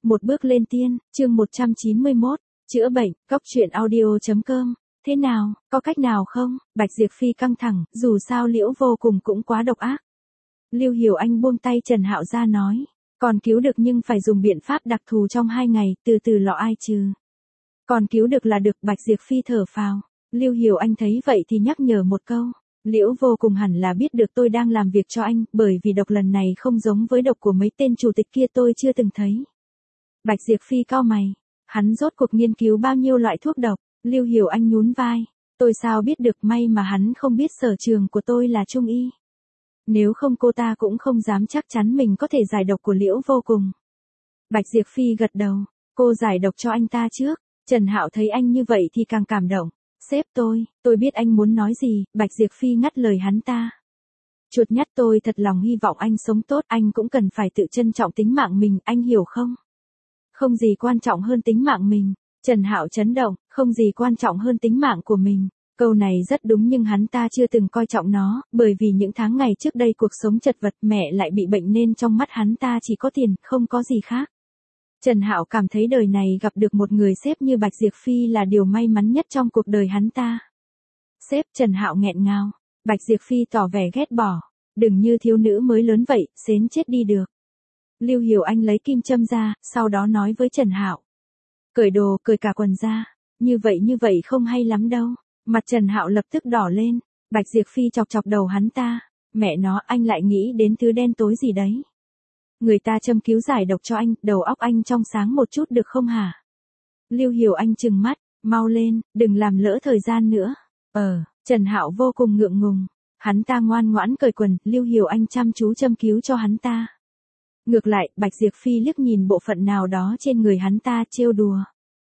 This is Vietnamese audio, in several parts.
Một bước lên tiên, chương 191, chữa bệnh, cóc truyện audio.com. Thế nào, có cách nào không? Bạch Diệp Phi căng thẳng, dù sao Liễu Vô Cùng cũng quá độc ác. Lưu Hiểu Anh buông tay Trần Hạo ra nói, còn cứu được nhưng phải dùng biện pháp đặc thù trong 2 ngày, từ từ lọ ai trừ. Còn cứu được là được, Bạch Diệp Phi thở phào. Lưu Hiểu Anh thấy vậy thì nhắc nhở một câu, Liễu Vô Cùng hẳn là biết được tôi đang làm việc cho anh, bởi vì độc lần này không giống với độc của mấy tên chủ tịch kia tôi chưa từng thấy. Bạch Diệp Phi cau mày, hắn rốt cuộc nghiên cứu bao nhiêu loại thuốc độc? Lưu Hiểu Anh nhún vai, tôi sao biết được, may mà hắn không biết sở trường của tôi là trung y. Nếu không cô ta cũng không dám chắc chắn mình có thể giải độc của Liễu Vô Cùng. Bạch Diệp Phi gật đầu, cô giải độc cho anh ta trước. Trần Hạo thấy anh như vậy thì càng cảm động. Sếp tôi biết anh muốn nói gì, Bạch Diệp Phi ngắt lời hắn ta. Chuột nhắt, tôi thật lòng hy vọng anh sống tốt, anh cũng cần phải tự trân trọng tính mạng mình, anh hiểu không? Không gì quan trọng hơn tính mạng mình. Trần Hạo chấn động, không gì quan trọng hơn tính mạng của mình. Câu này rất đúng nhưng hắn ta chưa từng coi trọng nó, bởi vì những tháng ngày trước đây cuộc sống chật vật, mẹ lại bị bệnh nên trong mắt hắn ta chỉ có tiền, không có gì khác. Trần Hạo cảm thấy đời này gặp được một người sếp như Bạch Diệp Phi là điều may mắn nhất trong cuộc đời hắn ta. Sếp, Trần Hạo nghẹn ngào. Bạch Diệp Phi tỏ vẻ ghét bỏ. Đừng như thiếu nữ mới lớn vậy, xến chết đi được. Lưu Hiểu Anh lấy kim châm ra, sau đó nói với Trần Hạo. Cởi đồ, cởi cả quần ra. Như vậy không hay lắm đâu. Mặt Trần Hạo lập tức đỏ lên. Bạch Diệp Phi chọc chọc đầu hắn ta. Mẹ nó, anh lại nghĩ đến thứ đen tối gì đấy. Người ta châm cứu giải độc cho anh, đầu óc anh trong sáng một chút được không hả? Lưu Hiểu Anh trừng mắt, mau lên, đừng làm lỡ thời gian nữa. Trần Hạo vô cùng ngượng ngùng. Hắn ta ngoan ngoãn cởi quần, Lưu Hiểu Anh chăm chú châm cứu cho hắn ta. Ngược lại, Bạch Diệp Phi liếc nhìn bộ phận nào đó trên người hắn ta trêu đùa.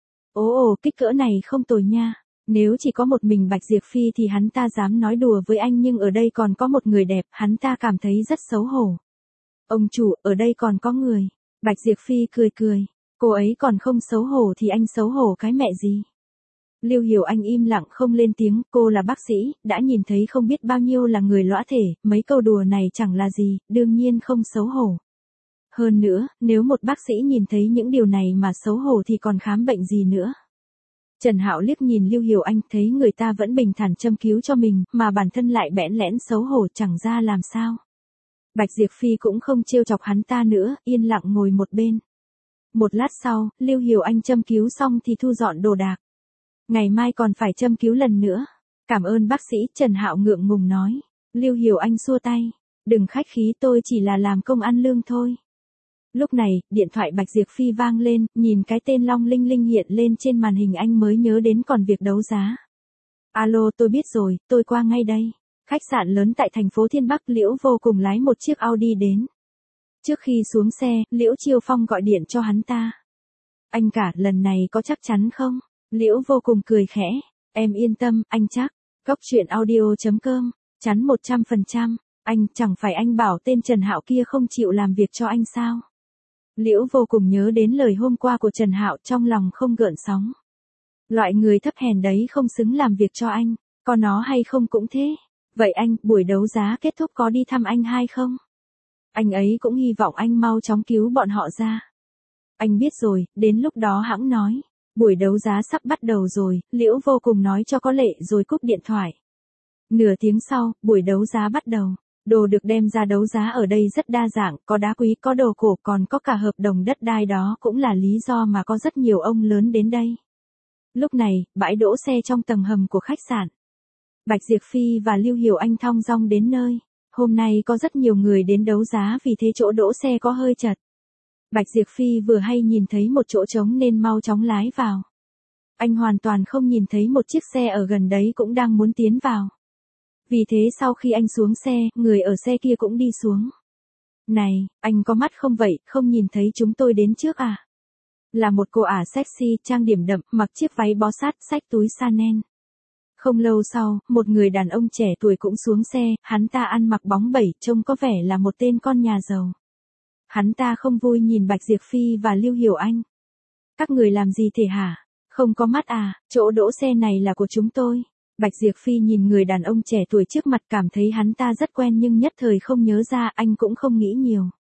Ồ, kích cỡ này không tồi nha. Nếu chỉ có một mình Bạch Diệp Phi thì hắn ta dám nói đùa với anh, nhưng ở đây còn có một người đẹp, hắn ta cảm thấy rất xấu hổ. Ông chủ, ở đây còn có người. Bạch Diệp Phi cười. Cô ấy còn không xấu hổ thì anh xấu hổ cái mẹ gì? Lưu Hiểu Anh im lặng không lên tiếng, cô là bác sĩ, đã nhìn thấy không biết bao nhiêu là người lõa thể, mấy câu đùa này chẳng là gì, đương nhiên không xấu hổ. Hơn nữa, nếu một bác sĩ nhìn thấy những điều này mà xấu hổ thì còn khám bệnh gì nữa. Trần Hạo liếc nhìn Lưu Hiểu Anh, thấy người ta vẫn bình thản châm cứu cho mình, mà bản thân lại bẽn lẽn xấu hổ chẳng ra làm sao. Bạch Diệp Phi cũng không trêu chọc hắn ta nữa, yên lặng ngồi một bên. Một lát sau, Lưu Hiểu Anh châm cứu xong thì thu dọn đồ đạc. Ngày mai còn phải châm cứu lần nữa. Cảm ơn bác sĩ, Trần Hạo ngượng ngùng nói. Lưu Hiểu Anh xua tay. Đừng khách khí, tôi chỉ là làm công ăn lương thôi. Lúc này, điện thoại Bạch Diệp Phi vang lên, nhìn cái tên long linh linh hiện lên trên màn hình anh mới nhớ đến còn việc đấu giá. Alo, tôi biết rồi, tôi qua ngay đây. Khách sạn lớn tại thành phố Thiên Bắc, Liễu Vô Cùng lái một chiếc Audi đến. Trước khi xuống xe, Liễu Chiêu Phong gọi điện cho hắn ta. Anh cả, lần này có chắc chắn không? Liễu Vô Cùng cười khẽ. Em yên tâm, anh chắc. Cóc truyện audio.com. Chắn 100%. Anh, chẳng phải anh bảo tên Trần Hạo kia không chịu làm việc cho anh sao? Liễu Vô Cùng nhớ đến lời hôm qua của Trần Hạo, trong lòng không gợn sóng. Loại người thấp hèn đấy không xứng làm việc cho anh. Có nó hay không cũng thế. Vậy anh, buổi đấu giá kết thúc có đi thăm anh hai không? Anh ấy cũng hy vọng anh mau chóng cứu bọn họ ra. Anh biết rồi, đến lúc đó hẵng nói. Buổi đấu giá sắp bắt đầu rồi, Liễu Vô Cùng nói cho có lệ rồi cúp điện thoại. Nửa tiếng sau, buổi đấu giá bắt đầu. Đồ được đem ra đấu giá ở đây rất đa dạng, có đá quý, có đồ cổ, còn có cả hợp đồng đất đai, đó cũng là lý do mà có rất nhiều ông lớn đến đây. Lúc này, bãi đỗ xe trong tầng hầm của khách sạn. Bạch Diệp Phi và Lưu Hiểu Anh thong dong đến nơi. Hôm nay có rất nhiều người đến đấu giá vì thế chỗ đỗ xe có hơi chật. Bạch Diệp Phi vừa hay nhìn thấy một chỗ trống nên mau chóng lái vào. Anh hoàn toàn không nhìn thấy một chiếc xe ở gần đấy cũng đang muốn tiến vào. Vì thế sau khi anh xuống xe, người ở xe kia cũng đi xuống. Này, anh có mắt không vậy, không nhìn thấy chúng tôi đến trước à? Là một cô ả sexy, trang điểm đậm, mặc chiếc váy bó sát, xách túi Chanel. Không lâu sau, một người đàn ông trẻ tuổi cũng xuống xe, hắn ta ăn mặc bóng bẩy, trông có vẻ là một tên con nhà giàu. Hắn ta không vui nhìn Bạch Diệp Phi và Lưu Hiểu Anh. Các người làm gì thế hả? Không có mắt à, chỗ đỗ xe này là của chúng tôi. Bạch Diệp Phi nhìn người đàn ông trẻ tuổi trước mặt, cảm thấy hắn ta rất quen nhưng nhất thời không nhớ ra, anh cũng không nghĩ nhiều.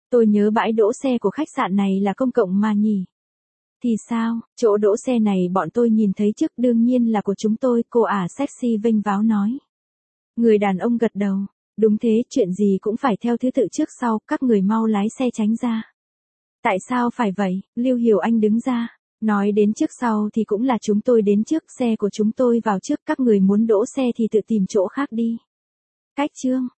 Tôi nhớ bãi đỗ xe của khách sạn này là công cộng mà nhỉ? Thì sao, chỗ đỗ xe này bọn tôi nhìn thấy trước đương nhiên là của chúng tôi, cô ả sexy vênh váo nói. Người đàn ông gật đầu. Đúng thế, chuyện gì cũng phải theo thứ tự trước sau, các người mau lái xe tránh ra. Tại sao phải vậy? Lưu Hiểu Anh đứng ra. Nói đến trước sau thì cũng là chúng tôi đến trước, xe của chúng tôi vào trước, các người muốn đỗ xe thì tự tìm chỗ khác đi. Cách chương.